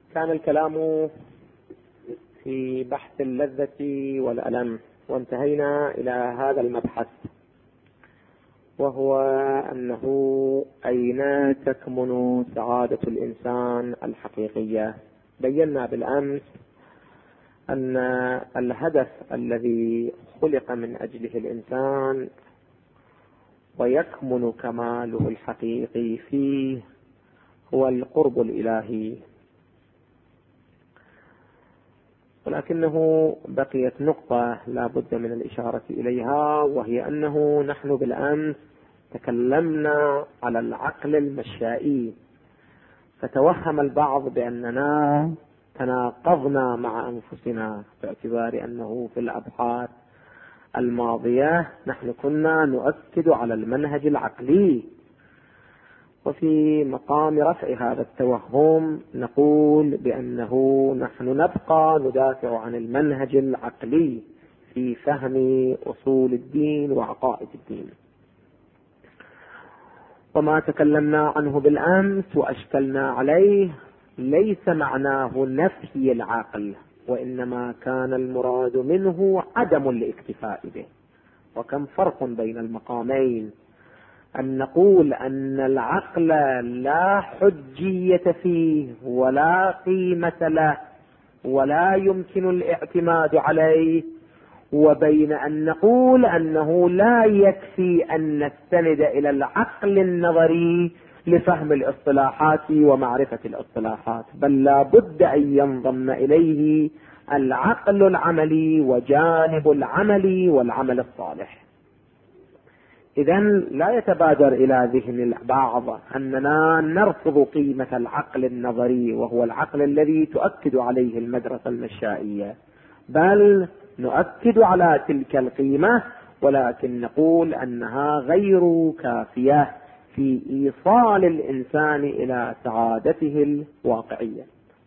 كان الكلام في بحث اللذة والألم، وانتهينا إلى هذا المبحث، وهو أنه أين تكمن سعادة الإنسان الحقيقية. بينا بالأمس أن الهدف الذي خلق من أجله الإنسان ويكمن كماله الحقيقي فيه هو القرب الإلهي، ولكنه بقيت نقطة لا بد من الإشارة إليها، وهي أنه نحن بالأمس تكلمنا على العقل المشائي، فتوهم البعض بأننا تناقضنا مع أنفسنا، باعتبار أنه في الأبحاث الماضية نحن كنا نؤكد على المنهج العقلي، وفي مقام رفع هذا التوهم نقول بأنه نحن نبقى ندافع عن المنهج العقلي في فهم أصول الدين وعقائد الدين. وما تكلمنا عنه بالأمس وأشكلنا عليه ليس معناه نفي العقل، وإنما كان المراد منه عدم الاكتفاء به. وكم فرق بين المقامين، أن نقول أن العقل لا حجية فيه ولا قيمة له ولا يمكن الاعتماد عليه، وبين أن نقول أنه لا يكفي أن نستند إلى العقل النظري لفهم الاصطلاحات ومعرفة الاصطلاحات، بل لا بد أن ينضم إليه العقل العملي وجانب العمل والعمل الصالح. إذن لا يتبادر إلى ذهن البعض أننا نرفض قيمة العقل النظري، وهو العقل الذي تؤكد عليه المدرسة المشائية، بل نؤكد على تلك القيمة، ولكن نقول أنها غير كافية في إيصال الإنسان إلى سعادته الواقعية.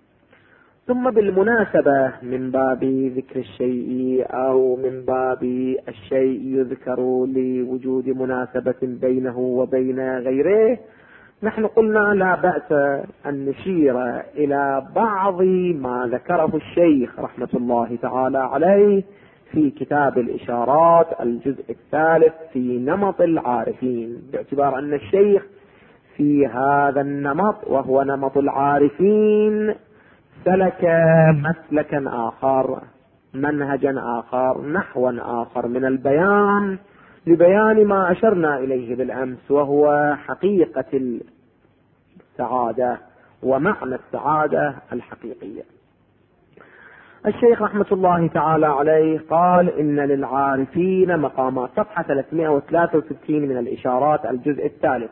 ثم بالمناسبة، من باب ذكر الشيء أو من باب الشيء يذكر لوجود مناسبة بينه وبين غيره، نحن قلنا لا بأس أن نشير إلى بعض ما ذكره الشيخ رحمة الله تعالى عليه في كتاب الإشارات الجزء الثالث في نمط العارفين، باعتبار أن الشيخ في هذا النمط وهو نمط العارفين سلك مسلكا آخر، منهجا آخر، نحوا آخر من البيان لبيان ما أشرنا إليه بالأمس، وهو حقيقة السعادة ومعنى السعادة الحقيقية. الشيخ رحمة الله تعالى عليه قال: إن للعارفين مقامات، صفحة 363 من الإشارات الجزء الثالث.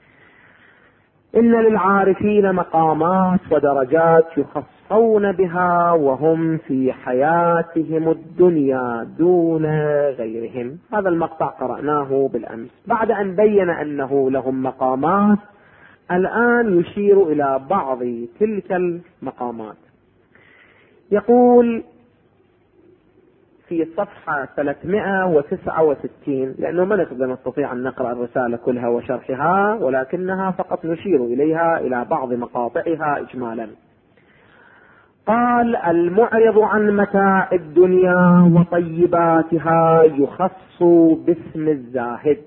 إن للعارفين مقامات ودرجات يخصون بها وهم في حياتهم الدنيا دون غيرهم. هذا المقطع قرأناه بالأمس. بعد أن بين أنه لهم مقامات، الآن يشير إلى بعض تلك المقامات. يقول في صفحة 369، لأنه ما نستطيع أن نقرأ الرسالة كلها وشرحها، ولكنها فقط نشير إليها إلى بعض مقاطعها إجمالا. قال: المعرض عن متاع الدنيا وطيباتها يخص باسم الزاهد.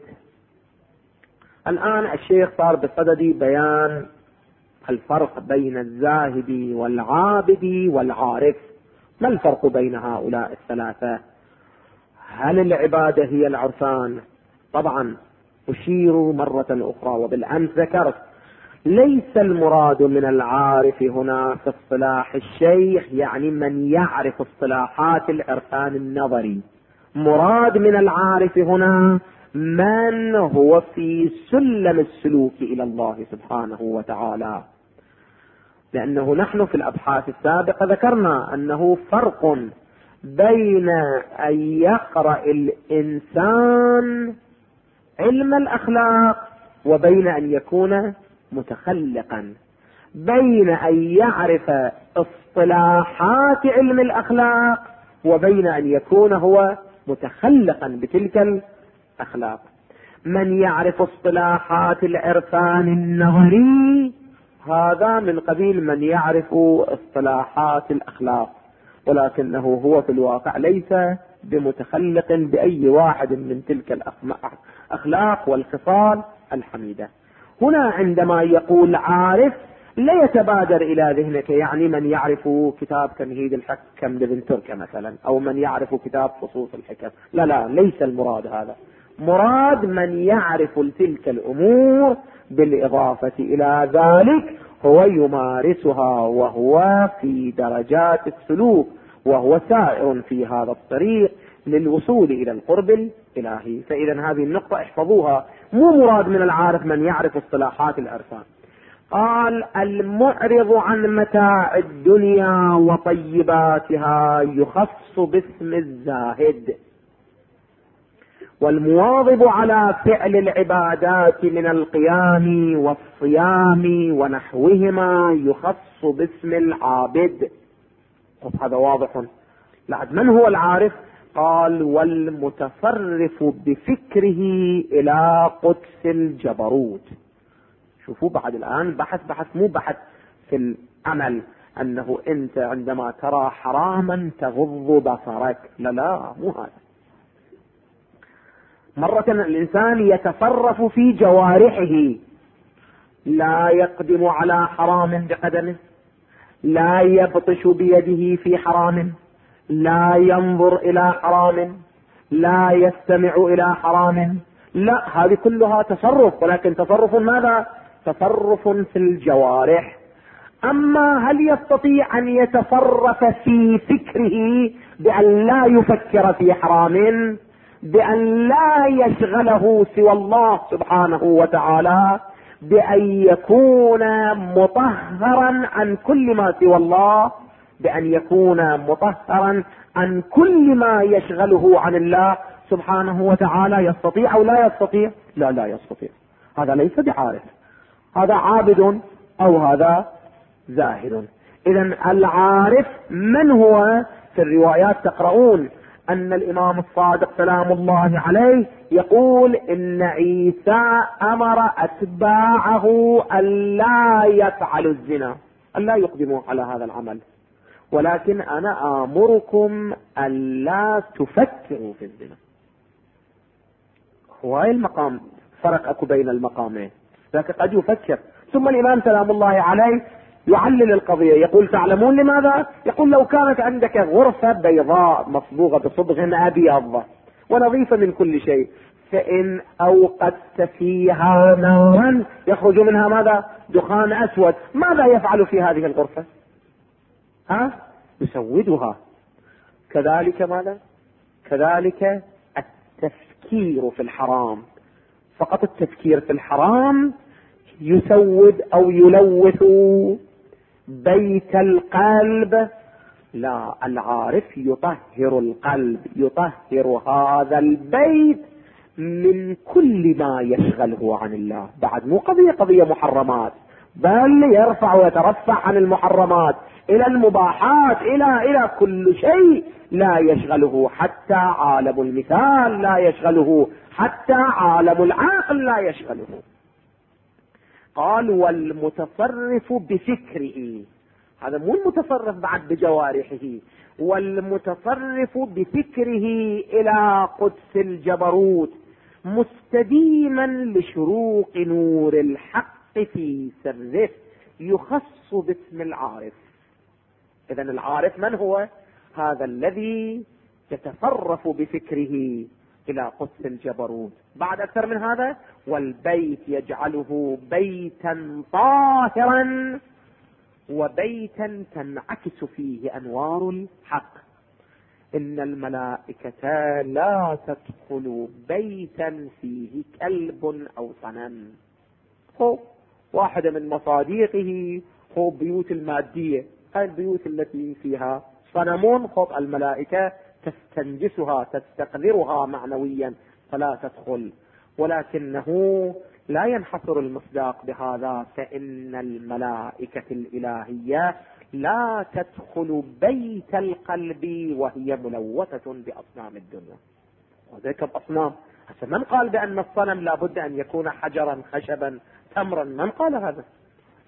الآن الشيخ صار بصدد بيان الفرق بين الزاهد والعابد والعارف. ما الفرق بين هؤلاء الثلاثة؟ هل العبادة هي العرفان؟ طبعا أشير مرة أخرى وبالأمس ذكرت، ليس المراد من العارف هنا في اصطلاح الشيخ يعني من يعرف اصطلاحات العرفان النظري. مراد من العارف هنا من هو في سلم السلوك إلى الله سبحانه وتعالى، لأنه نحن في الأبحاث السابقة ذكرنا أنه فرق بين أن يقرأ الإنسان علم الأخلاق وبين أن يكون متخلقا، بين أن يعرف اصطلاحات علم الأخلاق وبين أن يكون هو متخلقا بتلك الأخلاق. من يعرف اصطلاحات العرفان النظري هذا من قبيل من يعرف اصطلاحات الأخلاق، ولكنه هو في الواقع ليس بمتخلق بأي واحد من تلك الأخلاق والخصال الحميدة. هنا عندما يقول عارف لا يتبادر إلى ذهنك يعني من يعرف كتاب تمهيد الحكم لابن تركة مثلا، أو من يعرف كتاب فصوص الحكم. لا لا، ليس المراد هذا. مراد من يعرف تلك الأمور بالإضافة إلى ذلك هو يمارسها، وهو في درجات السلوك، وهو سائر في هذا الطريق للوصول إلى القرب الإلهي. فإذا هذه النقطة احفظوها، مو مراد من العارف من يعرف اصطلاحات العرفان. قال المعرض عن متاع الدنيا وطيباتها يخص باسم الزاهد، والمواظب على فعل العبادات من القيام والصيام ونحوهما يخص باسم العابد. هذا واضح. لعد من هو العارف؟ قال والمتصرف بفكره إلى قدس الجبروت. شوفوا بعد الآن بحث مو بحث في العمل أنه أنت عندما ترى حراما تغض بصرك، لا مو هذا. مرة الإنسان يتصرف في جوارحه، لا يقدم على حرام بقدمه، لا يبطش بيده في حرام، لا ينظر إلى حرام، لا يستمع إلى حرام، لا، هذه كلها تصرف، ولكن تصرف ماذا؟ تصرف في الجوارح. أما هل يستطيع أن يتصرف في فكره بأن لا يفكر في حرام، بأن لا يشغله سوى الله سبحانه وتعالى، بأن يكون مطهرا عن كل ما سوى الله، بأن يكون مطهرا عن كل ما يشغله عن الله سبحانه وتعالى؟ يستطيع أو لا يستطيع؟ لا يستطيع. هذا ليس بعارف، هذا عابد أو هذا زاهد. إذن العارف من هو؟ في الروايات تقرؤون أن الإمام الصادق سلام الله عليه يقول إن عيسى أمر أتباعه أن لا يفعلوا الزنا، أن لا يقدموا على هذا العمل، ولكن أنا آمركم أن لا تفكروا في الزنا. هو المقام، فرق أكو بين المقامين، لكن قد يفكر. ثم الإمام سلام الله عليه يعلل القضية، يقول تعلمون لماذا؟ يقول لو كانت عندك غرفة بيضاء مصبوغة بصبغ أبيض ونظيفة من كل شيء، فإن أوقدت فيها نارا يخرج منها ماذا؟ دخان أسود، ماذا يفعل في هذه الغرفة؟ يسودها. كذلك ماذا؟ كذلك التفكير في الحرام، فقط التفكير في الحرام يسود أو يلوث بيت القلب. لا، العارف يطهر القلب، يطهر هذا البيت من كل ما يشغله عن الله. بعد مو قضية محرمات، بل يرفع ويترفع عن المحرمات إلى المباحات، إلى كل شيء لا يشغله، حتى عالم المثال لا يشغله، حتى عالم العقل لا يشغله. قال والمتصرف بفكره، هذا مو المتصرف بعد بجوارحه، والمتصرف بفكره إلى قدس الجبروت مستديما لشروق نور الحق في سره يخص باسم العارف. إذن العارف من هو؟ هذا الذي يتصرف بفكره إلى قدس الجبروت. بعد أكثر من هذا، والبيت يجعله بيتا طاهرا وبيتا تنعكس فيه أنوار الحق. إن الملائكة لا تدخل بيتا فيه كلب أو صنم. هو واحدة من مصاديقه هو بيوت المادية، هاي البيوت التي فيها صنمون، خب الملائكة تستنجسها تستقذرها معنويا فلا تدخل. ولكنه لا ينحصر المصداق بهذا، فإن الملائكة الإلهية لا تدخل بيت القلب وهي ملوثة بأصنام الدنيا. وذلك بأصنام، من قال بأن الصنم لا بد أن يكون حجرا خشبا تمرا؟ من قال هذا؟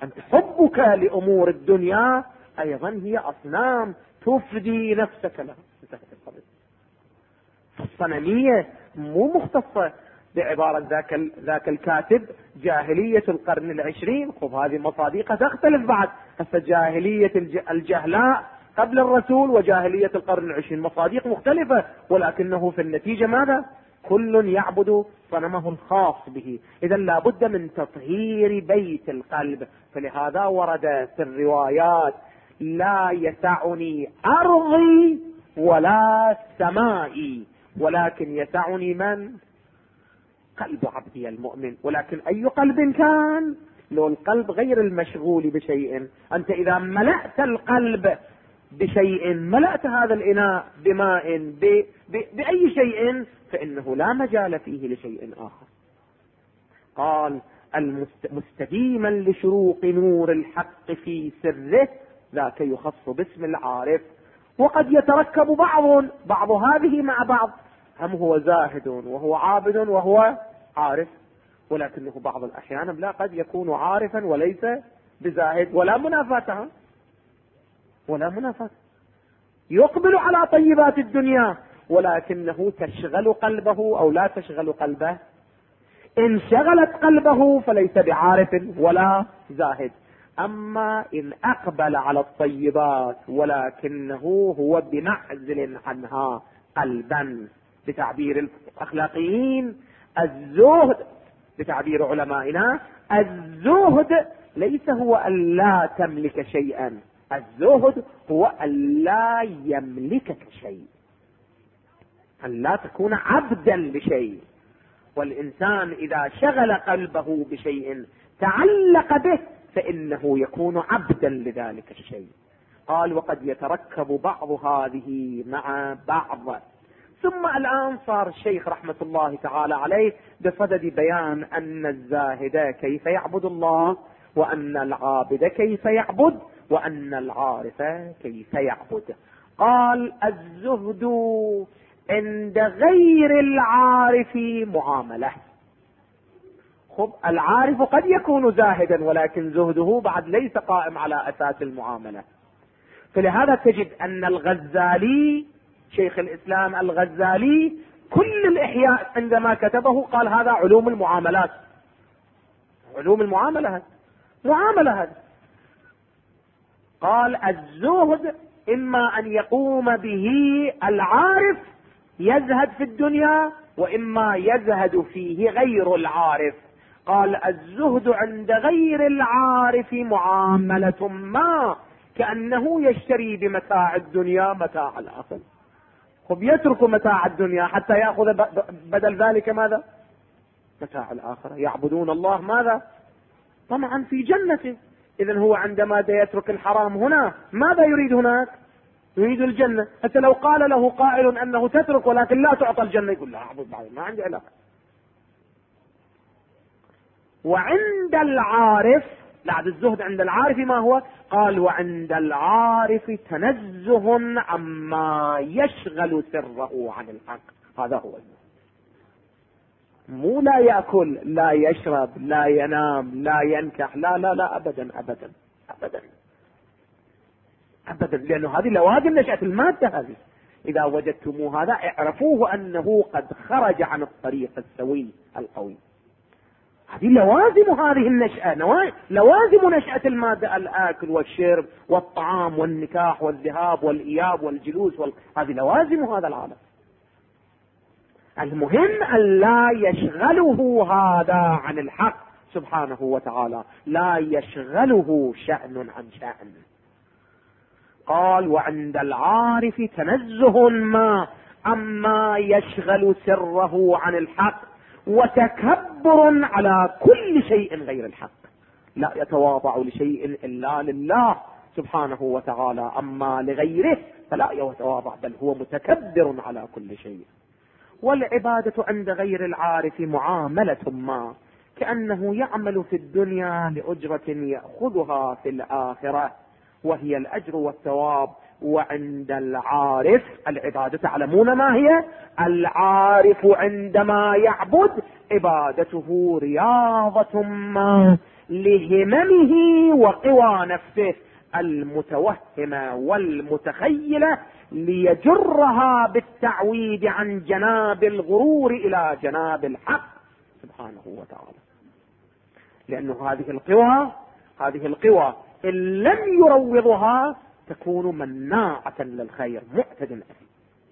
أنت حبك لأمور الدنيا أيضا هي أصنام تفدي نفسك لها. انتهت القضية. الصنمية مو مختصة بعبارة ذاك الكاتب جاهلية القرن العشرين. خب هذه مصادقة تختلف بعد. هسه جاهلية الجهلاء قبل الرسول وجاهلية القرن العشرين مصادق مختلفة، ولكنه في النتيجة ماذا؟ كل يعبد صنمه الخاص به. إذا لابد من تطهير بيت القلب. فلهذا ورد في الروايات: لا يسعني أرضي ولا سمائي، ولكن يسعني من؟ قلب عبدي المؤمن. ولكن أي قلب كان؟ لو القلب غير المشغول بشيء. أنت إذا ملأت القلب بشيء، ملأت هذا الإناء بماء بأي شيء، فإنه لا مجال فيه لشيء آخر. قال: مستديما لشروق نور الحق في سره، ذاك يخص باسم العارف. وقد يتركب بعض هذه مع بعض. هم هو زاهد وهو عابد وهو عارف، ولكنه بعض الأحيان لا، قد يكون عارفا وليس بزاهد، ولا منافاتها ولا منافاة. يقبل على طيبات الدنيا ولكنه تشغل قلبه أو لا تشغل قلبه. إن شغلت قلبه فليس بعارف ولا زاهد. أما إن أقبل على الطيبات ولكنه هو بمعزل عنها قلبا، بتعبير الأخلاقيين الزهد، بتعبير علمائنا الزهد ليس هو أن لا تملك شيئا، الزهد هو أن لا يملكك شيء، أن لا تكون عبدا لشيء. والإنسان إذا شغل قلبه بشيء تعلق به فإنه يكون عبدا لذلك الشيء. قال: وقد يتركب بعض هذه مع بعض. ثم الآن صار الشيخ رحمة الله تعالى عليه بصدد بيان أن الزاهد كيف يعبد الله، وأن العابد كيف يعبد، وأن العارف كيف يعبد. قال: الزهد عند غير العارف معاملة. خب العارف قد يكون زاهدا ولكن زهده بعد ليس قائم على أساس المعاملة. فلهذا تجد أن الغزالي، شيخ الإسلام الغزالي، كل الإحياء عندما كتبه قال هذا علوم المعاملات، علوم المعاملة معاملة. قال: الزهد إما أن يقوم به العارف يزهد في الدنيا، وإما يزهد فيه غير العارف. قال: الزهد عند غير العارف معاملة ما كأنه يشتري بمتاع الدنيا متاع الآخرة. خب يترك متاع الدنيا حتى يأخذ بدل ذلك ماذا؟ متاع الآخرة. يعبدون الله ماذا؟ طمعا في جنته. إذن هو عندما يترك الحرام هنا ماذا يريد هناك؟ يريد الجنة. حتى لو قال له قائل أنه تترك ولكن لا تعطى الجنة، يقول لا أعبد بعض، ما عندي علاقة. وعند العارف، بعد الزهد عند العارف ما هو؟ قال: وعند العارف تنزه عما يشغل سره عن الحق. هذا هو الزهد. مو لا يأكل، لا يشرب، لا ينام، لا ينكح، لا لا لا، أبدا أبدا أبدا أبدا، لأنه هذه لوازم نشأة المادة. هذه إذا وجدتموا هذا اعرفوه أنه قد خرج عن الطريق السوي القوي. هذه لوازم هذه النشأة، لوازم نشأة المادة: الآكل والشرب والطعام والنكاح والذهاب والإياب والجلوس هذه لوازم هذا العالم. المهم أن لا يشغله هذا عن الحق سبحانه وتعالى، لا يشغله شأن عن شأن. قال: وعند العارف تنزه ما عما يشغل سره عن الحق، وتكبر على كل شيء غير الحق. لا يتواضع لشيء إلا لله سبحانه وتعالى، أما لغيره فلا يتواضع، بل هو متكبر على كل شيء. والعبادة عند غير العارف معاملة ما كأنه يعمل في الدنيا لأجرة يأخذها في الآخرة، وهي الأجر والثواب. وعند العارف العبادة تعلمون ما هي؟ العارف عندما يعبد عبادته رياضة ما لهممه وقوى نفسه المتوهمة والمتخيلة، ليجرها بالتعويد عن جناب الغرور إلى جناب الحق سبحانه وتعالى. لأنه هذه القوى إن لم يروضها تكون مناعة للخير، معتد أثيم،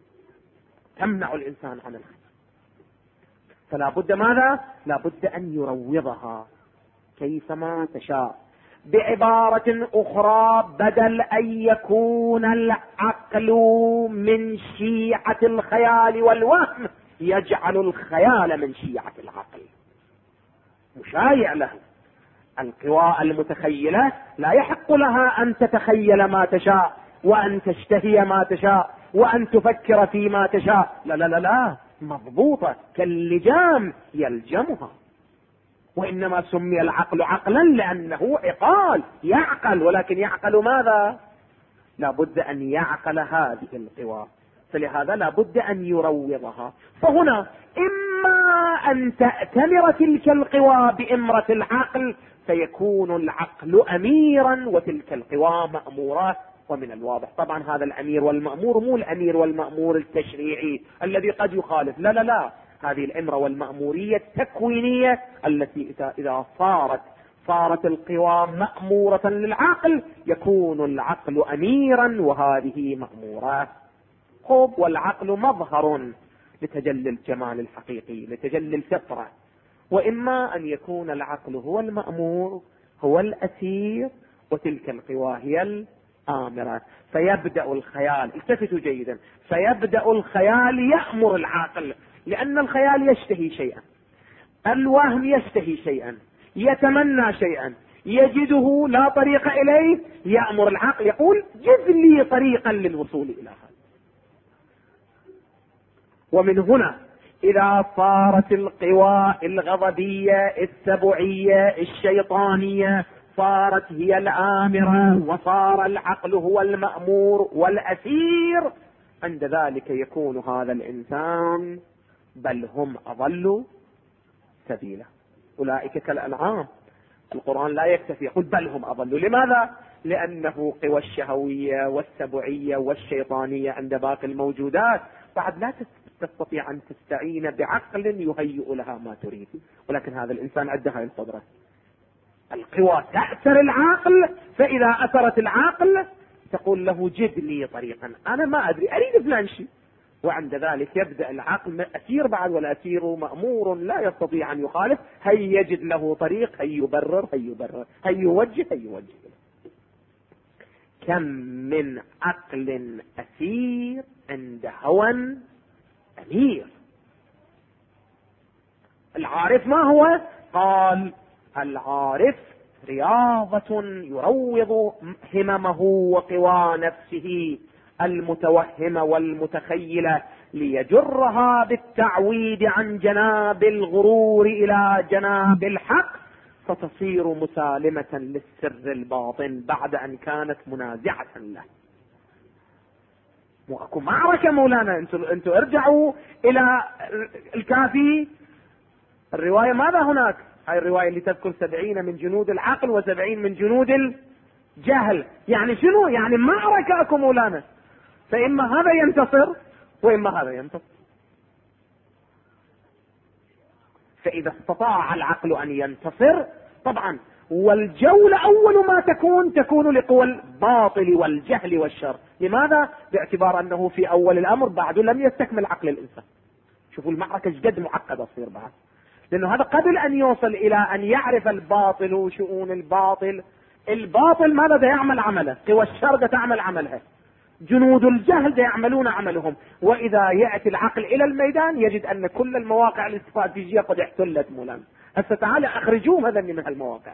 تمنع الإنسان عن الخير. فلا بد ماذا؟ لا بد أن يروضها كيفما تشاء. بعبارة أخرى، بدل أن يكون العقل من شيعة الخيال والوهم، يجعل الخيال من شيعة العقل، مشايع له. القوى المتخيلة لا يحق لها أن تتخيل ما تشاء، وأن تشتهي ما تشاء، وأن تفكر فيما تشاء، لا لا لا لا، مضبوطة كاللجام يلجمها. وإنما سمي العقل عقلا لأنه عقال، يعقل، ولكن يعقل ماذا؟ لا بد أن يعقل هذه القوى، فلهذا لا بد أن يروضها. فهنا إما أن تأتمر تلك القوى بإمرة العقل فيكون العقل أميرا وتلك القوى مأمورة. ومن الواضح طبعا هذا الأمير والمأمور مو الأمير والمأمور التشريعي الذي قد يخالف، لا لا لا، هذه الإمرة والمأمورية التكوينية التي إذا صارت القوى مأمورة للعقل يكون العقل أميرا وهذه مأمورة. خب، والعقل مظهر لتجلي الجمال الحقيقي، لتجلي الفطرة. وإما أن يكون العقل هو المأمور، هو الأسير، وتلك القوى هي الآمرة. فيبدأ الخيال، التفتوا جيدا، فيبدأ الخيال يأمر العقل، لأن الخيال يشتهي شيئا، الوهم يشتهي شيئا، يتمنى شيئا، يجده لا طريق إليه، يأمر العقل يقول جد لي طريقا للوصول إلى هذا. ومن هنا إذا صارت القوى الغضبية السبعية الشيطانية صارت هي الآمرة، وصار العقل هو المأمور والأسير، عند ذلك يكون هذا الإنسان بل هم أضلوا سبيلا، أولئك كالأنعام. القرآن لا يكتفي يقول بل هم أضلوا، لماذا؟ لأنه قوى الشهوية والسبعية والشيطانية عند باقي الموجودات بعد لا تستطيع أن تستعين بعقل يهيئ لها ما تريد، ولكن هذا الإنسان عنده هذه القدرة. القوى تأثر العقل، فإذا أثرت العقل تقول له جد لي طريقا، أنا ما أدري أريد فلان شيء، وعند ذلك يبدأ العقل أسير بعد، والأسير مأمور لا يستطيع أن يخالف، هي يجد له طريق، هي يبرر، هي يوجه. كم من عقل أسير عند هوى أمير. العارف ما هو؟ قال العارف رياضة يروض هممه وقوى نفسه المتوهمة والمتخيلة ليجرها بالتعويد عن جناب الغرور إلى جناب الحق، فتصير مسالمة للسر الباطن بعد أن كانت منازعة له. واكو معركة مولانا، انتوا ارجعوا الى الكافي، الرواية ماذا هناك؟ هاي الرواية اللي تذكر 70 من جنود العقل و70 من جنود الجهل. يعني شنو؟ يعني معركة اكو مولانا، فإما هذا ينتصر وإما هذا ينتصر. فإذا استطاع العقل أن ينتصر طبعا، والجولة أول ما تكون لقوى الباطل والجهل والشر. لماذا؟ باعتبار أنه في أول الأمر بعد لم يستكمل عقل الإنسان. شوفوا المعركة جد معقدة تصير بعد، لأنه هذا قبل أن يوصل إلى أن يعرف الباطل وشؤون الباطل ماذا دا يعمل عمله، قوى الشر دا تعمل عملها، جنود الجهل دا يعملون عملهم. وإذا يأتي العقل إلى الميدان يجد أن كل المواقع الاستراتيجية قد احتلت مولانا. هسه تعالى أخرجوه هذا من المواقع.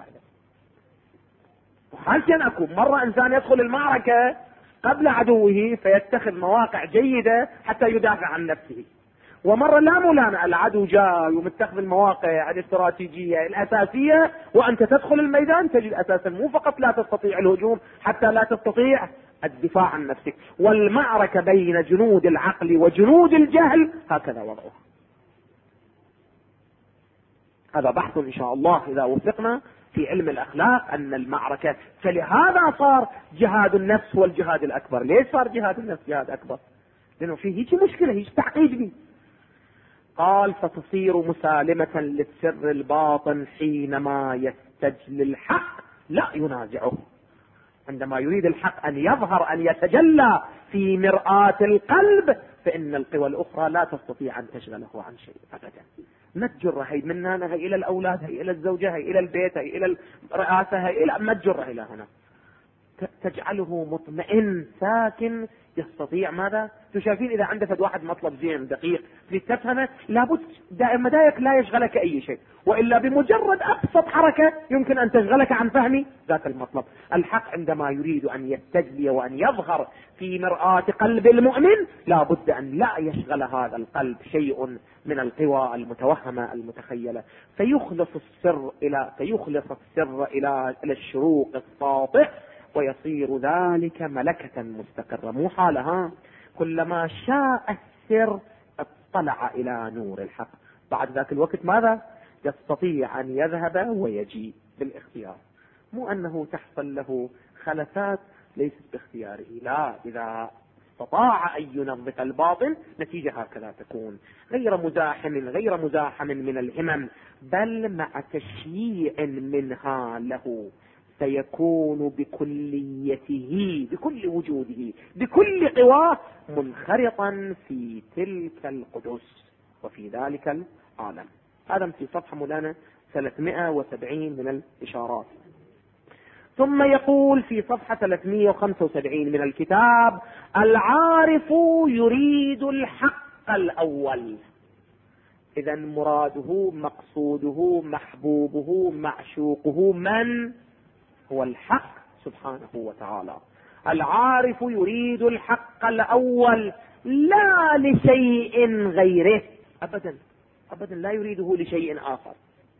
وحالتين أكو مرة إنسان يدخل المعركة قبل عدوه فيتخذ مواقع جيدة حتى يدافع عن نفسه، ومرة لا مولانا، العدو جاء ومتخذ المواقع الاستراتيجية الأساسية، وأنت تدخل الميدان تجد أساسا مو فقط لا تستطيع الهجوم، حتى لا تستطيع الدفاع عن نفسك. والمعركة بين جنود العقل وجنود الجهل هكذا وضعها. هذا بحث إن شاء الله إذا وفقنا في علم الأخلاق أن المعركة، فلهذا صار جهاد النفس هو الجهاد الأكبر. ليش صار جهاد النفس جهاد أكبر؟ لأنه فيه هيك مشكلة، هيك تعقيد بي. قال فتصير مسالمة للسر الباطن حينما يستجلي الحق لا ينازعه. عندما يريد الحق أن يظهر، أن يتجلى في مرآة القلب، فإن القوى الأخرى لا تستطيع أن تشغله عن شيء أبدا. ما تجره هي من هنا، هي إلى الأولاد، هي إلى الزوجة، هي إلى البيت، هي إلى الرئاسة، هي إلى ما تجره إلى هنا، تجعله مطمئن ساكن يستطيع ماذا؟ تشافين إذا عندك واحد مطلب زين دقيق لتفهمه، لابد دائما دايك لا يشغلك أي شيء، وإلا بمجرد أبسط حركة يمكن أن تشغلك عن فهم ذاك المطلب. الحق عندما يريد أن يستجلي وأن يظهر في مرآة قلب المؤمن لابد أن لا يشغل هذا القلب شيء من القوى المتوهمة المتخيلة، فيخلص السر إلى الشروق الساطع، ويصير ذلك ملكة مستقرة مو حالها. كلما شاء السر اطلع إلى نور الحق. بعد ذاك الوقت ماذا؟ يستطيع أن يذهب ويجي بالاختيار، مو أنه تحصل له خلفات ليست باختياره، لا، إذا استطاع أن ينظف الباطن نتيجة هكذا تكون، غير مزاحم من الهمم، بل مع تشييع منها له سيكون بكليته، بكل وجوده، بكل قواه منخرطا في تلك القدس وفي ذلك العالم. هذا في صفحة مولانا 370 من الإشارات. ثم يقول في صفحة 375 من الكتاب: العارف يريد الحق الأول. إذا مراده، مقصوده، محبوبه، معشوقه من؟ هو الحق سبحانه وتعالى. العارف يريد الحق الأول لا لشيء غيره، أبدا أبدا لا يريده لشيء آخر.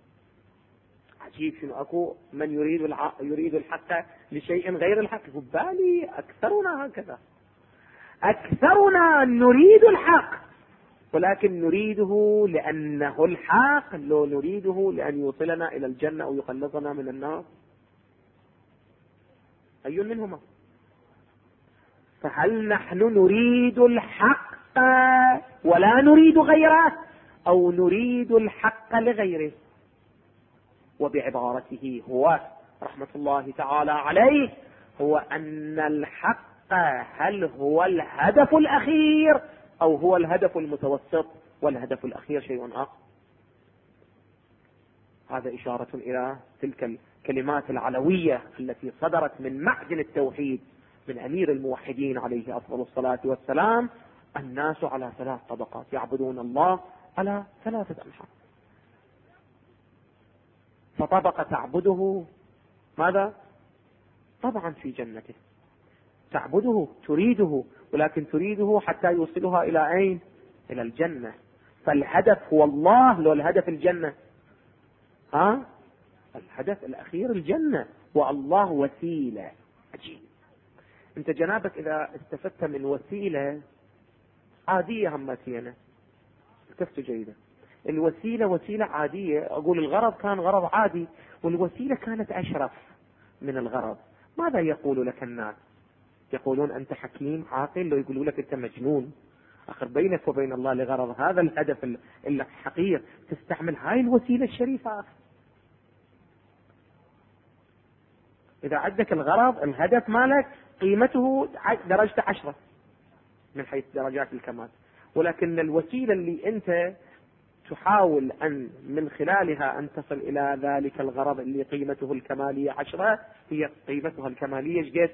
عجيب شنو أكو من يريد الحق لشيء غير الحق. بالي أكثرنا هكذا، أكثرنا نريد الحق، ولكن نريده لأنه الحق، لو نريده لأن يوصلنا إلى الجنة أو يخلصنا من النار. أي منهما؟ فهل نحن نريد الحق ولا نريد غيره، أو نريد الحق لغيره؟ وبعبارته هو رحمة الله تعالى عليه، هو أن الحق هل هو الهدف الأخير أو هو الهدف المتوسط، والهدف الأخير شيء آخر. هذا إشارة إلى تلك الكلمات العلوية التي صدرت من معدن التوحيد من أمير الموحدين عليه أفضل الصلاة والسلام: الناس على 3 طبقات، يعبدون الله على 3 أنحاء. فطبقة تعبده ماذا؟ طبعا في جنته، تعبده تريده، ولكن تريده حتى يوصلها إلى أين؟ إلى الجنة. فالهدف هو الله، لو الهدف الجنة، الهدف الأخير الجنة، والله وسيلة. عجيب. انت جنابك إذا استفدت من وسيلة عادية همتينة اكتفت جيدة، الوسيلة وسيلة عادية، أقول الغرض كان غرض عادي والوسيلة كانت أشرف من الغرض، ماذا يقول لك الناس؟ يقولون أنت حكيم عاقل، لو يقولوا لك أنت مجنون. آخر بينك وبين الله لغرض هذا الهدف الحقير تستعمل هاي الوسيلة الشريفة. إذا عندك الغرض الهدف مالك قيمته درجة 10 من حيث درجات الكمال، ولكن الوسيلة اللي أنت تحاول أن من خلالها أن تصل إلى ذلك الغرض اللي قيمته الكمالية 10 هي قيمتها الكمالية جد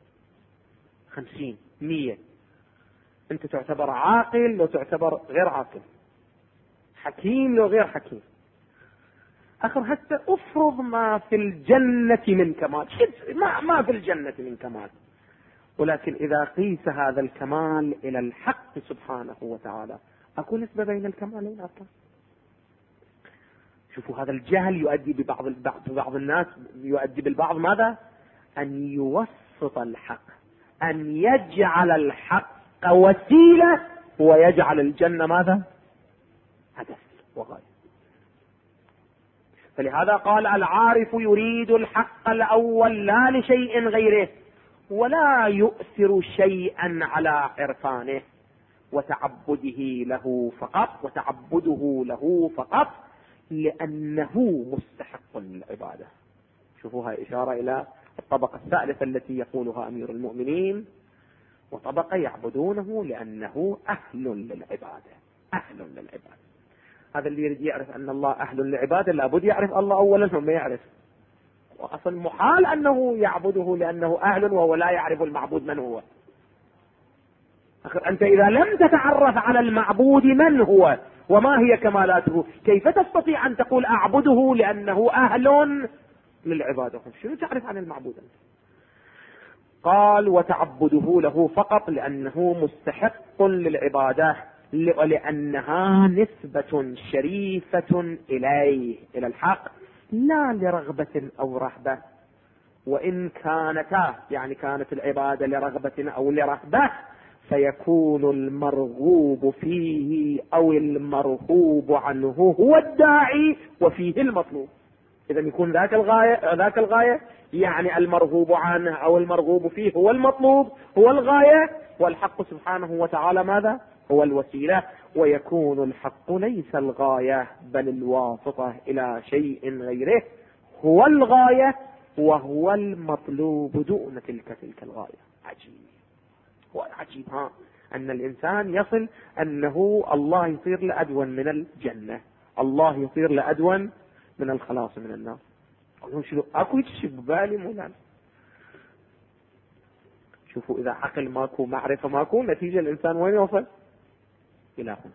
50 100. أنت تعتبر عاقل لو تعتبر غير عاقل، حكيم لو غير حكيم. آخر حتى أفرض ما في الجنة من كمال، ما في الجنة من كمال، ولكن إذا قيس هذا الكمال إلى الحق سبحانه وتعالى أكون نسبة بين الكمالين أصلا. شوفوا هذا الجهل يؤدي ببعض الناس، يؤدي بالبعض ماذا؟ أن يوسط الحق، أن يجعل الحق وسيلة ويجعل الجنة ماذا؟ هدف وغاية. فلهذا قال العارف يريد الحق الأول لا لشيء غيره، ولا يؤثر شيئا على عرفانه، وتعبده له فقط لأنه مستحق للعبادة. شوفوا هاي إشارة إلى الطبقة الثالثة التي يقولها أمير المؤمنين، وطبقة يعبدونه لأنه أهل للعبادة. هذا اللي يريد يعرف أن الله أهل للعبادة لابد يعرف الله أولا ثم يعرف، وأصلا محال أنه يعبده لأنه أهل وهو لا يعرف المعبود من هو. أنت إذا لم تتعرف على المعبود من هو وما هي كمالاته، كيف تستطيع أن تقول أعبده لأنه أهل للعبادة؟ شنو تعرف عن المعبود أنت؟ قال وتعبده له فقط لأنه مستحق للعبادة، ولأنها نسبة شريفة إليه، إلى الحق، لا لرغبة أو رهبة. وإن كانتا، يعني كانت العبادة لرغبة أو لرهبة، فيكون المرغوب فيه أو المرهوب عنه هو الداعي وفيه المطلوب. إذا يكون ذاك الغاية يعني المرغوب عنه أو المرغوب فيه هو المطلوب، هو الغاية، والحق سبحانه وتعالى ماذا؟ هو الوسيلة. ويكون الحق ليس الغاية بل الواسطة إلى شيء غيره، هو الغاية وهو المطلوب دون تلك الغاية. عجيب أن الإنسان يصل أنه الله يصير لأدون من الجنة، الله يصير لأدون من الخلاص من النار. أكو شيء ببالي مولانا. شوفوا إذا عقل ماكو، معرفة ماكو، نتيجة الإنسان وين يوصل؟ إلى هنا.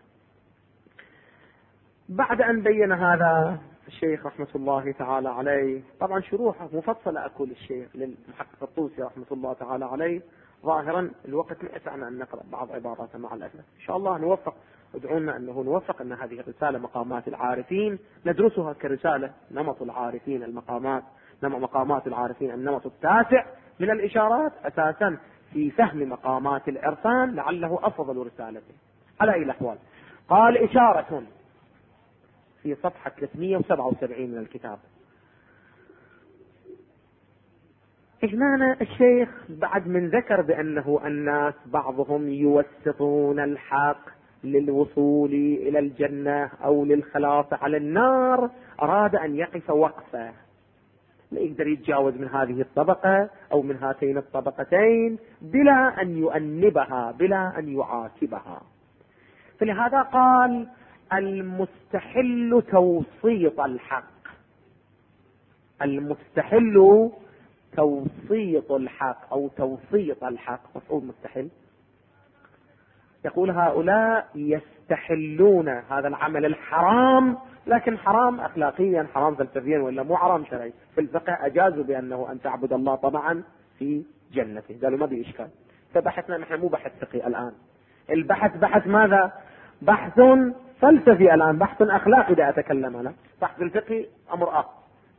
بعد أن بين هذا الشيخ رحمة الله تعالى عليه، طبعا شروحه مفصلة أكو للشيخ للمحقق الطوسي رحمة الله تعالى عليه، ظاهرا الوقت ما يسعنا أن نقرأ بعض عباراته مع الأسف. إن شاء الله نوفق، ادعونا أنه نوفق أن هذه الرسالة مقامات العارفين ندرسها كرسالة نمط العارفين المقامات، مقامات العارفين النمط التاسع من الإشارات أساسا في فهم مقامات العرفان، لعله أفضل رسالته. على أي الأحوال، قال إشارة في صفحة 377 من الكتاب. هنا الشيخ بعد من ذكر بأنه الناس بعضهم يوسطون الحق للوصول إلى الجنة أو للخلاص على النار، أراد أن يقف وقفة، لا يقدر يتجاوز من هذه الطبقة أو من هاتين الطبقتين بلا أن يؤنبها، بلا أن يعاتبها. فلهذا قال المستحل توسيط الحق. المستحل توسيط الحق أو توسيط الحق، مفعول مستحل. يقول هؤلاء يستحلون هذا العمل الحرام، لكن حرام أخلاقيا، حرام فلسفيا، ولا مو حرام شرعي. في الفقه أجازوا بأنه أن تعبد الله طبعا في جنته، قالوا ما بي إشكال. فبحثنا نحن مو بحث فقهي الآن، البحث بحث ماذا؟ بحث فلسفي الآن، بحث أخلاقي لا أتكلم أنا. بحث الفقهي أمر آخر.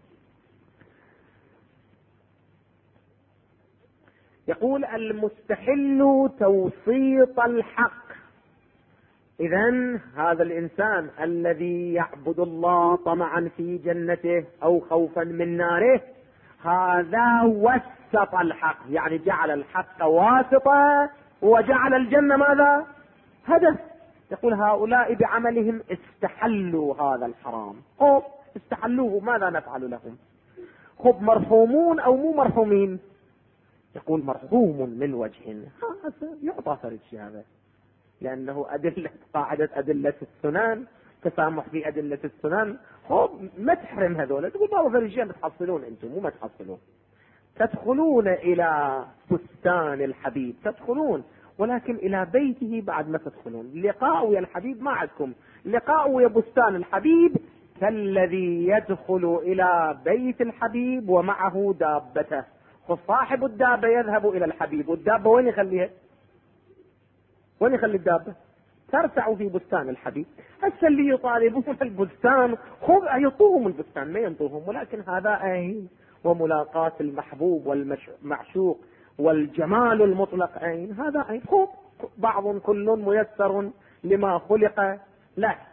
يقول المستحل توسيط الحق. إذن هذا الإنسان الذي يعبد الله طمعا في جنته أو خوفا من ناره، هذا وسط الحق، يعني جعل الحق واسطة وجعل الجنة ماذا؟ هدف. يقول هؤلاء بعملهم استحلوا هذا الحرام. استحلوه، ماذا نفعل لهم؟ مرحومون أو مو مرحومين؟ يقول مرحوم من وجه، يعطى فرج هذا، لأنه أدلة، قاعدة أدلة السنن، تسامح في أدلة السنن. ما تحرم هذول، تقول بابا فرجين بتحصلون أنتم، مو ما تحصلون. تدخلون إلى بستان الحبيب، تدخلون، ولكن إلى بيته بعد ما تدخلون. لقاء ويا الحبيب ما عندكم، لقاء ويا بستان الحبيب كالذي يدخل إلى بيت الحبيب ومعه دابته. فصاحب الدابة يذهب إلى الحبيب، والدابة وين يخليها؟ وين يخلي الدابة؟ ترتع في بستان الحبيب. هسه اللي يطالبون البستان يعطوهم البستان، ما ينطوهم، ولكن هذا أين؟ وملاقاة المحبوب والمعشوق والجمال المطلق أين؟ هذا أين؟ بعض كل ميسر لما خلق له.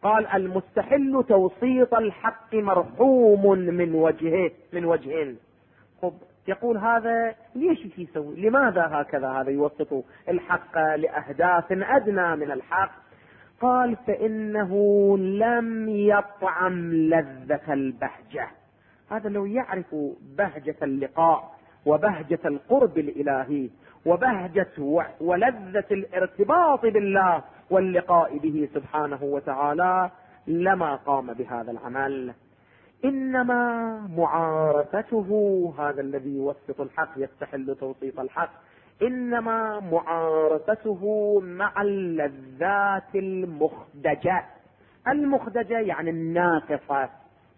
قال المستحل توسيط الحق مرحوم من وجهين. خب يقول هذا ليش يسوي؟ لماذا هكذا هذا يوسط الحق لأهداف أدنى من الحق؟ قال فإنه لم يطعم لذة البهجة. هذا لو يعرف بهجة اللقاء وبهجة القرب الإلهي وبهجة ولذة الارتباط بالله واللقاء به سبحانه وتعالى لما قام بهذا العمل. إنما معارفته، هذا الذي يوسط الحق يستحل توسيط الحق، إنما معارفته مع اللذات المخدجة. المخدجة يعني الناقصة،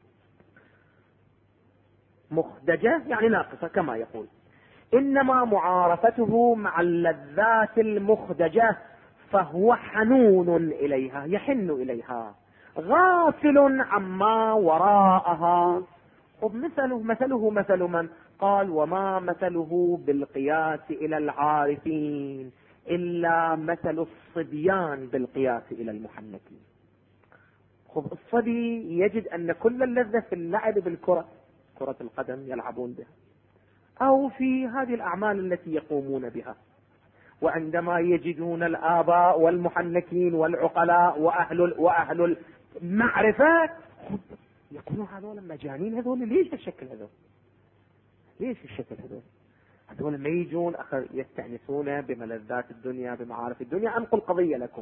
مخدجة يعني ناقصة كما يقول. إنما معارفته مع اللذات المخدجة فهو حنون إليها، يحن إليها، غافل عما وراءها. مثله مثل من؟ قال وما مثله بالقياس إلى العارفين إلا مثل الصبيان بالقياس إلى المحنكين. الصبي يجد أن كل اللذة في اللعب بالكرة، كرة القدم يلعبون بها، أو في هذه الأعمال التي يقومون بها. وعندما يجدون الآباء والمحنكين والعقلاء وأهل المعرفة يقولون هذول مجانين، هذول ليش الشكل هذول؟ ليش الشكل هذول؟ هذول ما يجون يستأنسون بملذات الدنيا بمعارف الدنيا. أنقل قضية لكم.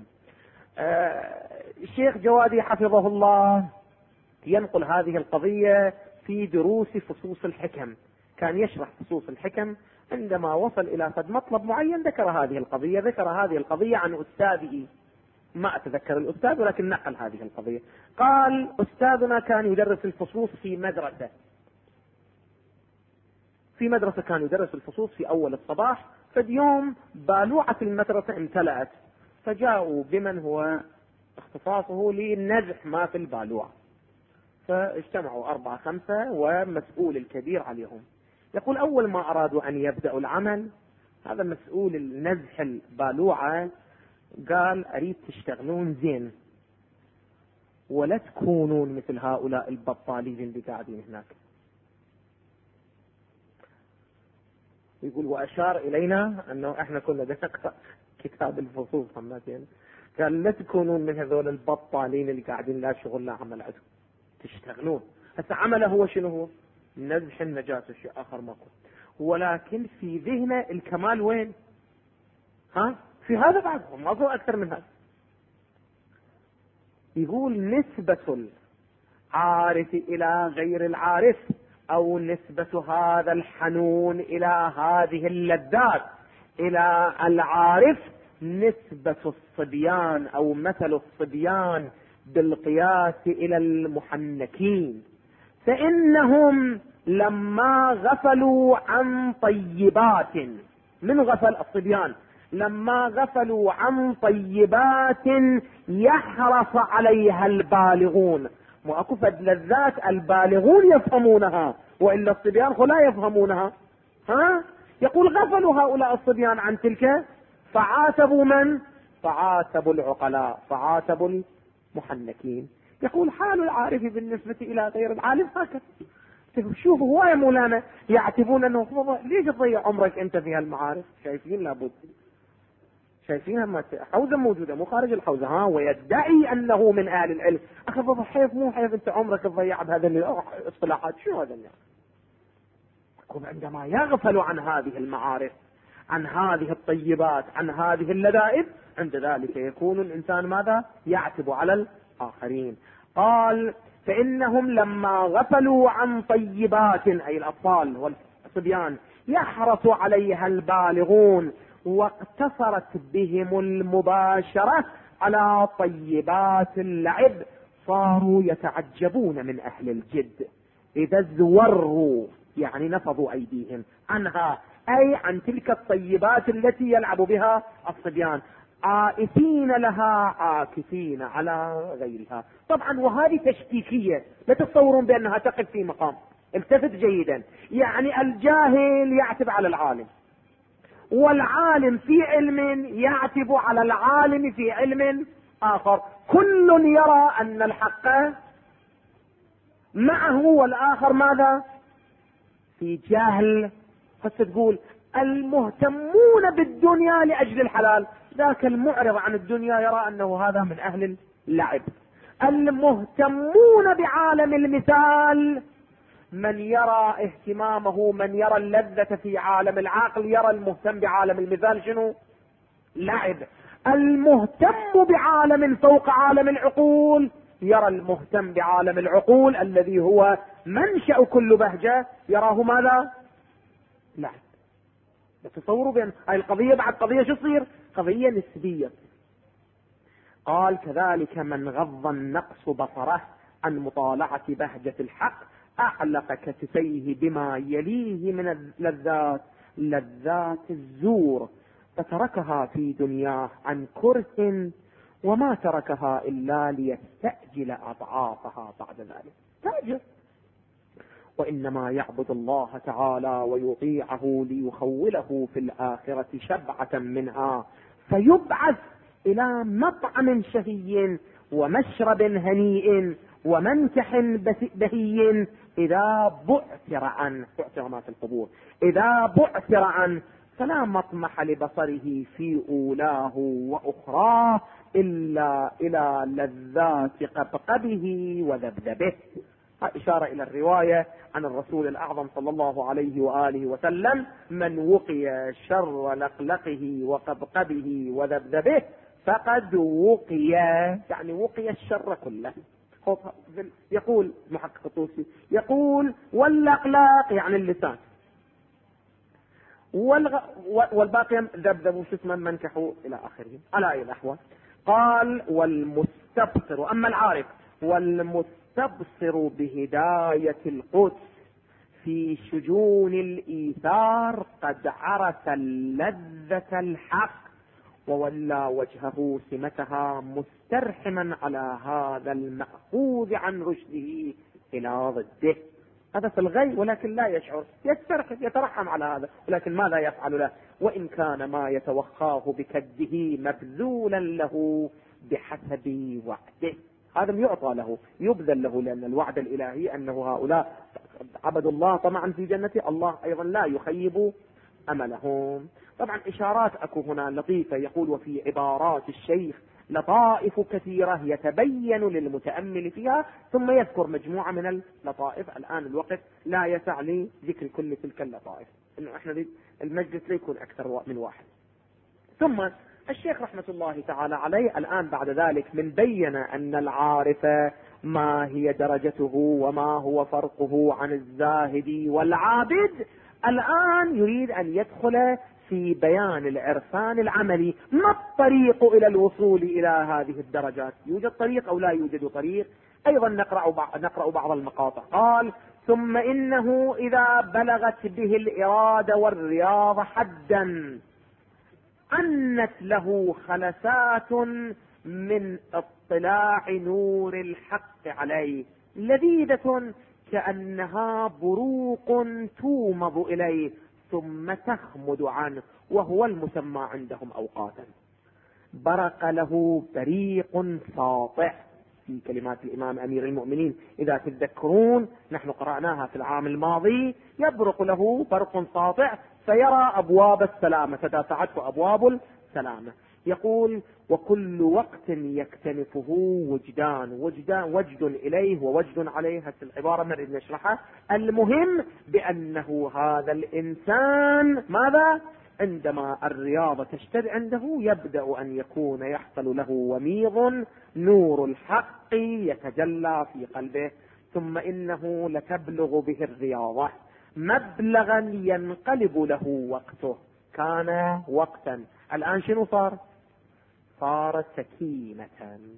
الشيخ جوادي حفظه الله ينقل هذه القضية في دروس فصوص الحكم، كان يشرح فصوص الحكم، عندما وصل إلى فد مطلب معين ذكر هذه القضية عن أستاذه، ما أتذكر الأستاذ ولكن نقل هذه القضية. قال أستاذنا كان يدرس الفصوص في مدرسة كان يدرس الفصوص في أول الصباح، فاليوم بالوعة المدرسة امتلأت، فجاءوا بمن هو اختصاصه لنزح ما في البالوعة، فاجتمعوا 4-5 ومسؤول الكبير عليهم. يقول أول ما أرادوا أن يبدأوا العمل، هذا مسؤول النزح البالوعة قال أريد تشتغلون زين ولا تكونون مثل هؤلاء البطالين اللي قاعدين هناك. يقول وأشار إلينا أنه إحنا كنا نقرأ كتاب الفصوص همتين، قال لا تكونون من هذول البطالين اللي قاعدين لا شغل لا عمل عدو، تشتغلون. هسه عمله هو شنو هو؟ نزح النجاسة، شيء آخر ماكو، ولكن في ذهنه الكمال وين؟ في هذا بعد ما هو أكثر من هذا. يقول نسبة العارف إلى غير العارف، أو نسبة هذا الحنون إلى هذه اللذات إلى العارف، نسبة الصبيان أو مثل الصبيان بالقياس إلى المحنكين. فإنهم لما غفلوا عن طيبات، من غفل الصبيان لما غفلوا عن طيبات يحرص عليها البالغون. ماكو فد لذات البالغون يفهمونها وإلا الصبيان لا يفهمونها. يقول غفلوا هؤلاء الصبيان عن تلك، فعاتبوا من؟ فعاتبوا العقلاء، فعاتبوا المحنكين. يقول حال العارف بالنسبة إلى غير العالم هكذا. شوفوا هو يا مولانا يعتبون أنه ليش تضيع عمرك أنت في هالمعارف؟ شايفين لابد، شايفينها حوزة موجودة مو خارج الحوزة، ويدعي أنه من أهل العلم. أخي بابا حيف مو حيف أنت عمرك تضيع بهذا الاصطلاحات، شو هذا يعني؟ عندما يغفل عن هذه المعارف، عن هذه الطيبات، عن هذه اللذائذ، عند ذلك يكون الإنسان ماذا؟ يعتب على الآخرين. قال فإنهم لما غفلوا عن طيبات، أي الأطفال والصبيان، يحرص عليها البالغون، واقتصرت بهم المباشرة على طيبات اللعب، صاروا يتعجبون من أهل الجد إذا زوروا، يعني نفضوا أيديهم عنها، أي عن تلك الطيبات التي يلعب بها الصبيان، عائفين لها عاكفين على غيرها. طبعا وهذه تشكيكية، لا تتصورون بأنها تقف في مقام. التفت جيدا، يعني الجاهل يعتب على العالم، والعالم في علم يعتب على العالم في علم آخر، كل يرى أن الحق معه والآخر ماذا؟ في جهل. فتقول المهتمون بالدنيا لأجل الحلال، ذاك المعرض عن الدنيا يرى أنه هذا من أهل اللعب. المهتمون بعالم المثال، من يرى اهتمامه، من يرى اللذة في عالم العقل يرى المهتم بعالم المثال شنو؟ لعب. المهتم بعالم فوق عالم العقول يرى المهتم بعالم العقول الذي هو منشأ كل بهجة يراه ماذا؟ لعب. تصوروا بأن هذه القضية بعد قضية شو تصير؟ قضية نسبية. قال كذلك من غض النقص بصره عن مطالعة بهجة الحق أعلق كتفيه بما يليه من اللذات، لذات الزور، فتركها في دنياه عن كره، وما تركها إلا ليستأجل أضعافها بعد ذلك. تاجر، وإنما يعبد الله تعالى ويطيعه ليخوله في الآخرة شبعة منها، فيبعث إلى مطعم شهي ومشرب هنيء ومنكح بهي إذا بعثر عنه، بعثر ما في القبور، إذا بعثر عنه فلا مطمح لبصره في أولاه وأخراه إلا إلى لذات قبقبه وذبذبه. إشارة إلى الرواية عن الرسول الأعظم صلى الله عليه وآله وسلم: من وقي شر لقلقه وقبقبه وذبذبه فقد وقي، يعني وقي الشر كله. يقول محقق الطوسي، يقول واللقلاق يعني اللسان، والباقي ذبذب وش اسمه منكحوا إلى آخره على أي الأحوال. قال والمستبصر، وأما العارف والمستبصر بهداية القدس في شجون الإيثار قد عرف اللذة الحق وولى وجهه سمتها مسترحما على هذا المأخوذ عن رشده إلى ضده. هذا في الغي ولكن لا يشعر، يسترحم يترحم على هذا، ولكن ماذا يفعل له؟ وإن كان ما يتوخاه بكده مبذولا له بحسب وعده، هذا يعطى له يبذل له، لأن الوعد الإلهي أنه هؤلاء عبدوا الله طمعا في جنته، الله أيضا لا يخيب أملهم. طبعا إشارات أكو هنا لطيفة، يقول وفي عبارات الشيخ لطائف كثيرة يتبين للمتأمل فيها، ثم يذكر مجموعة من اللطائف. الآن الوقت لا يسع لي ذكر كل تلك اللطائف، إنه إحنا المجلس لا يكون أكثر من واحد. ثم الشيخ رحمة الله تعالى عليه الآن بعد ذلك من بين أن العارف ما هي درجته وما هو فرقه عن الزاهد والعابد، الآن يريد أن يدخل في بيان العرفان العملي. ما الطريق إلى الوصول إلى هذه الدرجات؟ يوجد طريق أو لا يوجد طريق؟ أيضا نقرأ بعض المقاطع. قال ثم إنه إذا بلغت به الإرادة والرياضة حدا أنت له خلسات من اطلاع نور الحق عليه لذيذة كأنها بروق تومض إليه ثم تخمد عنه، وهو المسمى عندهم أوقاتا. برق له بريق ساطع، في كلمات الإمام أمير المؤمنين إذا تتذكرون نحن قرأناها في العام الماضي، يبرق له برق ساطع فيرى أبواب السلامة، تتسعته أبواب السلامة. يقول وكل وقت يكتنفه وجد إليه ووجد عليه. هذه العبارة نريد نشرحها. المهم بأنه هذا الإنسان ماذا؟ عندما الرياضة تشتد عنده يبدأ أن يكون يحصل له وميض نور الحق يتجلى في قلبه. ثم إنه لتبلغ به الرياضة مبلغا ينقلب له وقته. كان وقتا، الآن شنو صار سكينة،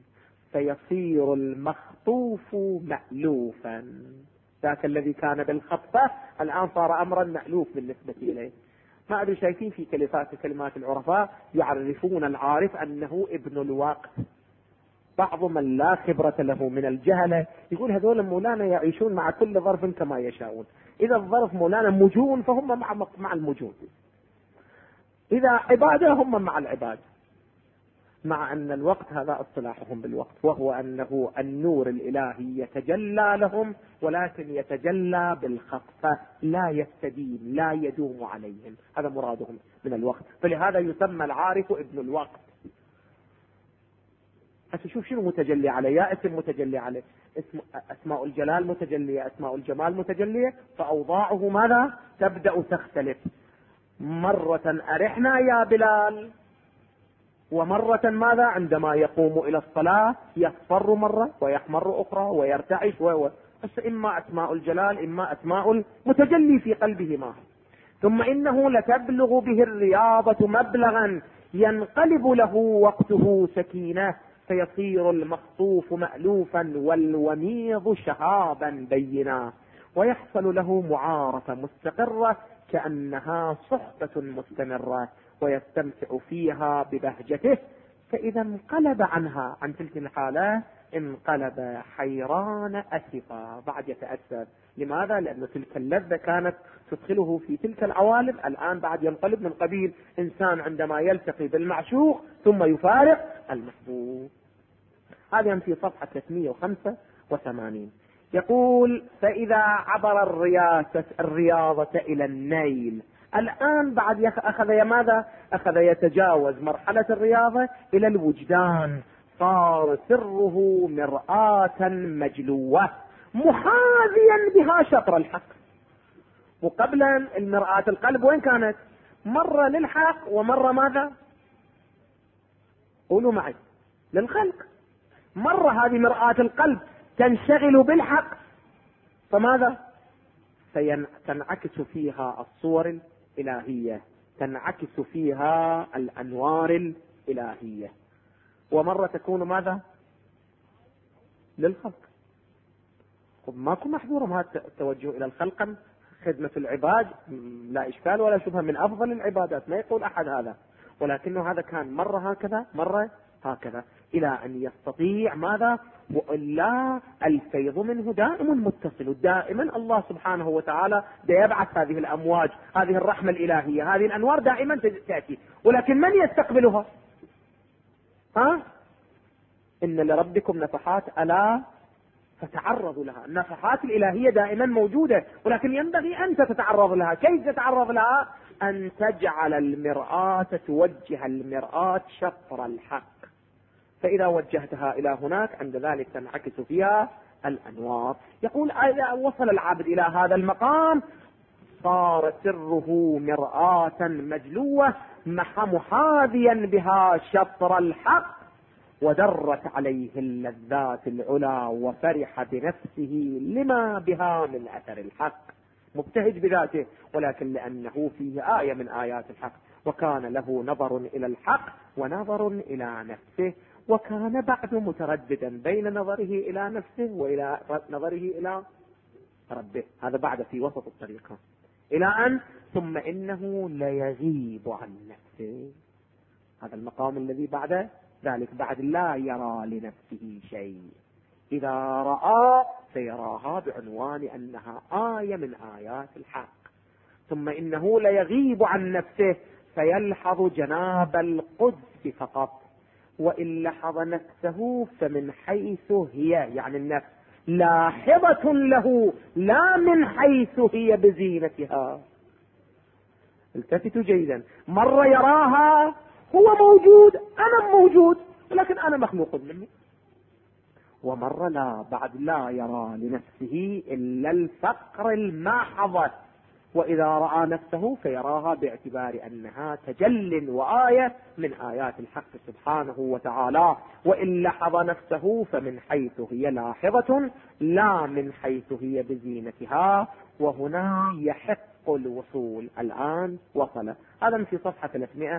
فيصير المخطوف مألوفا. ذاك الذي كان بالخطفة الآن صار أمرا مألوف بالنسبة إليه. ما أدري شايفين في كلمات العرفاء يعرفون العارف أنه ابن الوقت. بعض من لا خبرة له من الجهلة يقول هذول مولانا يعيشون مع كل ظرف كما يشاءون. إذا الظرف مولانا مجون فهم مع المجون، إذا عبادة هم مع العباد. مع أن الوقت هذا اصطلاحهم بالوقت، وهو أنه النور الإلهي يتجلى لهم، ولكن يتجلى بالخطفة، لا يستديم، لا يدوم عليهم، هذا مرادهم من الوقت. فلهذا يسمى العارف ابن الوقت. شوف شنو متجلي عليه، يا اسم متجلي عليه، اسماء الجلال متجلية، اسماء الجمال متجلية، فأوضاعه ماذا تبدأ تختلف. مرة أرحنا يا بلال، ومرة ماذا عندما يقوم إلى الصلاة يصفر مرة ويحمر أخرى ويرتعش بس إما أسماء الجلال إما أسماء المتجلي في قلبه ما. ثم إنه لتبلغ به الرياضة مبلغا ينقلب له وقته سكينة، فيصير المخطوف مألوفا والوميض شهابا بينا، ويحصل له معارفة مستقرة كأنها صحبة مستمرة، ويستمتع فيها ببهجته. فإذا انقلب عنها، عن تلك الحالة، انقلب حيران أسفا، بعد يتأسف. لماذا؟ لأن تلك اللذة كانت تدخله في تلك العوالم، الآن بعد ينقلب من قبيل إنسان عندما يلتقي بالمعشوق ثم يفارق المحبوب. هذا في صفحة 385. يقول: فإذا عبر الرياضة إلى النيل، الآن بعد أخذ ماذا؟ أخذ يتجاوز مرحلة الرياضة إلى الوجدان، صار سره مرآة مجلوة محاذيا بها شطر الحق. وقبلا المرآة القلب وين كانت؟ مرة للحق ومرة ماذا؟ قولوا معي، للخلق. مرة هذه مرآة القلب تنشغل بالحق، فماذا؟ تنعكس فيها الصور الإلهية، تنعكس فيها الأنوار الإلهية. ومرة تكون ماذا؟ للخلق. ماكو محظور هذا التوجه إلى الخلق، خدمة العباد لا إشكال ولا شبهة، من أفضل العبادات، ما يقول أحد هذا، ولكنه هذا كان مرة هكذا مرة هكذا، إلى أن يستطيع ماذا؟ وإلا الفيض منه دائم متصل، دائما الله سبحانه وتعالى يبعث هذه الأمواج، هذه الرحمة الإلهية، هذه الأنوار دائما تأتي، ولكن من يستقبلها؟ إن لربكم نفحات ألا فتعرضوا لها. النفحات الإلهية دائما موجودة، ولكن ينبغي أنت تتعرض لها. كيف تتعرض لها؟ أن تجعل المرآة، توجه المرآة شطر الحق، فإذا وجهتها إلى هناك عند ذلك تنعكس فيها الأنوار. يقول: إذا وصل العبد إلى هذا المقام صار سره مرآة مجلوة محاذيا بها شطر الحق، ودرت عليه اللذات العلا، وفرح بنفسه لما بها من أثر الحق، مبتهج بذاته، ولكن لأنه فيه آية من آيات الحق، وكان له نظر إلى الحق ونظر إلى نفسه، وكان بعد مترددا بين نظره إلى نفسه وإلى نظره إلى ربه. هذا بعد في وسط الطريقة، إلى أن ثم إنه ليغيب عن نفسه. هذا المقام الذي بعد ذلك، بعد لا يرى لنفسه شيء، إذا رأى سيراها بعنوان أنها آية من آيات الحق. ثم إنه ليغيب عن نفسه فيلحظ جناب القدس فقط، وإن لحظ نفسه فمن حيث هي، يعني النفس لاحظة له لا من حيث هي بزينتها. التفتوا جيدا، مرة يراها هو موجود، أنا موجود، ولكن أنا مخلوق مني. ومرة لا، بعد لا يرى لنفسه إلا الفقر الماحظة، وإذا رأى نفسه فيراها باعتبار أنها تجل وآية من آيات الحق سبحانه وتعالى. وإن لحظ نفسه فمن حيث هي لاحظة لا من حيث هي بزينتها، وهنا يحق الوصول. الآن وصل. هذا في صفحة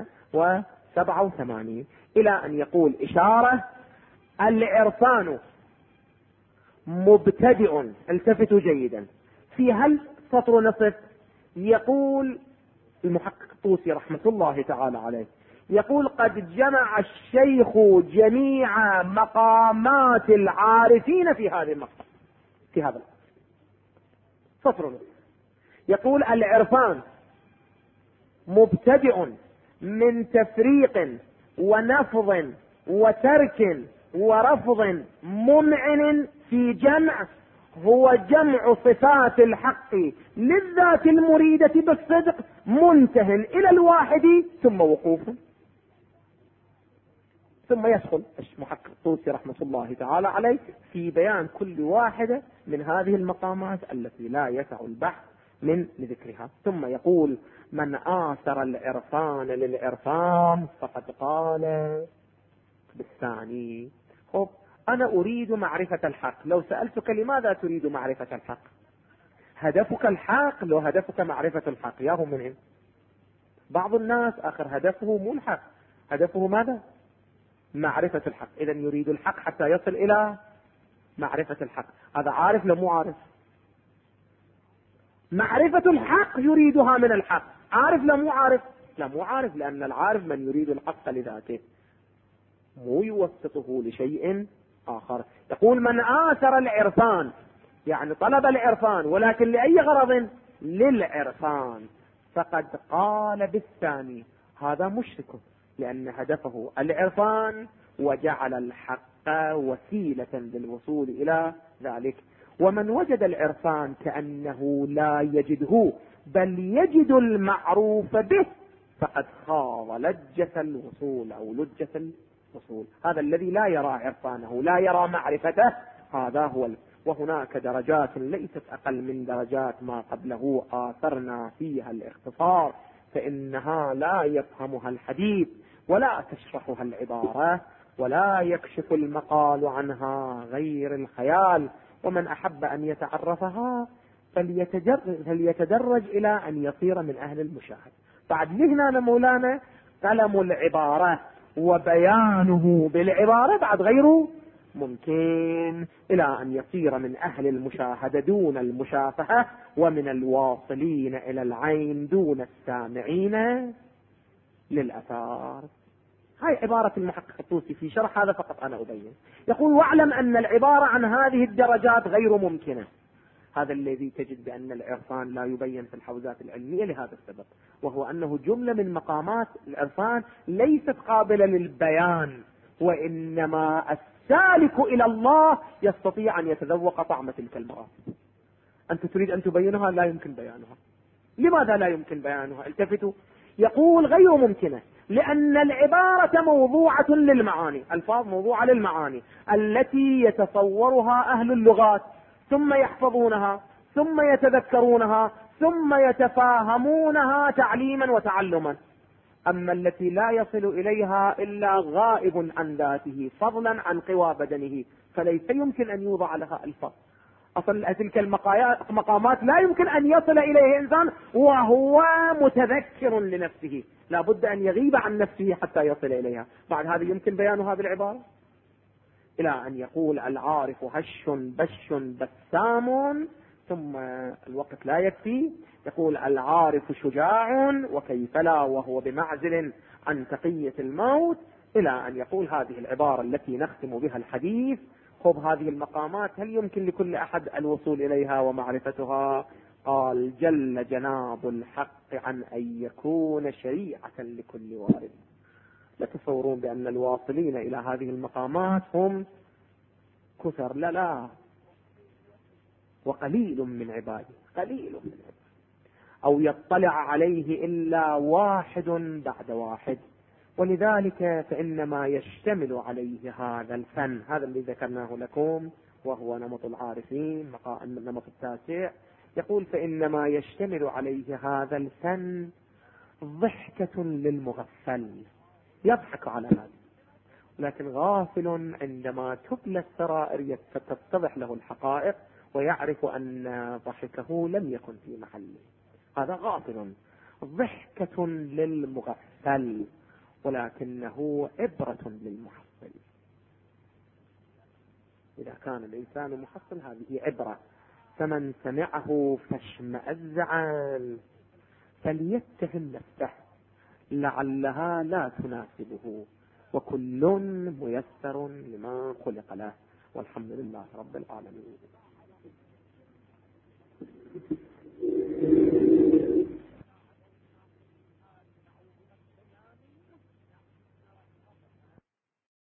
387 إلى أن يقول إشارة: العرفان مبتدئ. التفتوا جيدا، في هل سطر نصف يقول المحقق الطوسي رحمة الله تعالى عليه، يقول: قد جمع الشيخ جميع مقامات العارفين في هذه المقطع، في هذا سطر نصف. يقول: العرفان مبتدئ من تفريق ونفض وترك ورفض ممعن في جمع هو جمع صفات الحق للذات المريدة بالصدق منتهٍ إلى الواحد ثم وقوف. ثم يدخل المحقق الطوسي رحمة الله تعالى عليه في بيان كل واحدة من هذه المقامات التي لا يسع البحث من ذكرها. ثم يقول: من آثر العرفان للعرفان فقد قال بالثاني. خب أنا أريد معرفة الحق، لو سألتك لماذا تريد معرفة الحق؟ هدفك الحق لو هدفك معرفة الحق ياهو منهم. بعض الناس آخر هدفه مو الحق، هدفه ماذا؟ معرفة الحق. إذا يريد الحق حتى يصل إلى معرفة الحق. هذا عارف لو مو عارف؟ معرفة الحق يريدها من الحق. عارف لو مو عارف؟ لا مو عارف، لأن العارف من يريد الحق لذاته، مو يوسطه لشيء آخر. يقول: من آثر العرفان، يعني طلب العرفان ولكن لأي غرض؟ للعرفان، فقد قال بالثاني. هذا مشرك، لأن هدفه العرفان وجعل الحق وسيلة للوصول إلى ذلك. ومن وجد العرفان كأنه لا يجده بل يجد المعروف به فقد خاض لجة الوصول أو لجة الوصول. هذا الذي لا يرى عرفانه، لا يرى معرفته، هذا هو. وهناك درجات ليست أقل من درجات ما قبله آثرنا فيها الاختصار، فإنها لا يفهمها الحديث ولا تشرحها العبارة ولا يكشف المقال عنها غير الخيال. ومن أحب أن يتعرفها فليتدرج إلى أن يصير من أهل المشاهد. بعد هنا مولانا قلم العبارة وبيانه بالعبارة بعد غيره ممكن إلى أن يصير من أهل المشاهدة دون المشافهة، ومن الواصلين إلى العين دون السامعين للأثار. هاي عبارة المحقق الطوسي في شرح هذا فقط أنا أبين. يقول: واعلم أن العبارة عن هذه الدرجات غير ممكنة. هذا الذي تجد بأن العرفان لا يبين في الحوزات العلمية لهذا السبب، وهو أنه جملة من مقامات العرفان ليست قابلة للبيان، وإنما السالك إلى الله يستطيع أن يتذوق طعم تلك المراتب. أنت تريد أن تبينها، لا يمكن بيانها. لماذا لا يمكن بيانها؟ التفتوا. يقول: غير ممكنة لأن العبارة موضوعة للمعاني، الفاظ موضوعة للمعاني التي يتصورها أهل اللغات ثم يحفظونها ثم يتذكرونها ثم يتفاهمونها تعليما وتعلما. أما التي لا يصل إليها إلا غائب عن ذاته فضلا عن قوى بدنه فليس يمكن أن يوضع لها الفاظ. أصل تلك المقامات لا يمكن أن يصل إليه إنسان وهو متذكر لنفسه، لا بد أن يغيب عن نفسه حتى يصل إليها. بعد هذا يمكن بيان هذه العبارة إلى أن يقول: العارف هش بش بسام، ثم الوقت لا يكفي يقول: العارف شجاع وكيف لا وهو بمعزل عن تقية الموت، إلى أن يقول هذه العبارة التي نختم بها الحديث. خب هذه المقامات هل يمكن لكل أحد الوصول إليها ومعرفتها؟ قال: جل جناب الحق عن أن يكون شريعة لكل وارد. لا تصورون بأن الواصلين إلى هذه المقامات هم كثر، لا، وقليل من عباده، قليل من عباده، أو يطلع عليه إلا واحد بعد واحد. ولذلك فإنما يشتمل عليه هذا الفن، هذا الذي ذكرناه لكم وهو نمط العارفين، النمط التاسع. يقول: فإنما يشتمل عليه هذا الفن ضحكة للمغفل، يضحك على هذا، لكن غافل عندما تبلى السرائر فتتضح له الحقائق ويعرف أن ضحكه لم يكن في محله. هذا غافل، ضحكة للمغفل، ولكنه عبرة للمحصل. إذا كان الإنسان محصل هذه عبرة. فمن سمعه فاشمئز عنه فليتهم نفسه لعلها لا تناسبه، وكل ميسر لما خلق له، والحمد لله رب العالمين.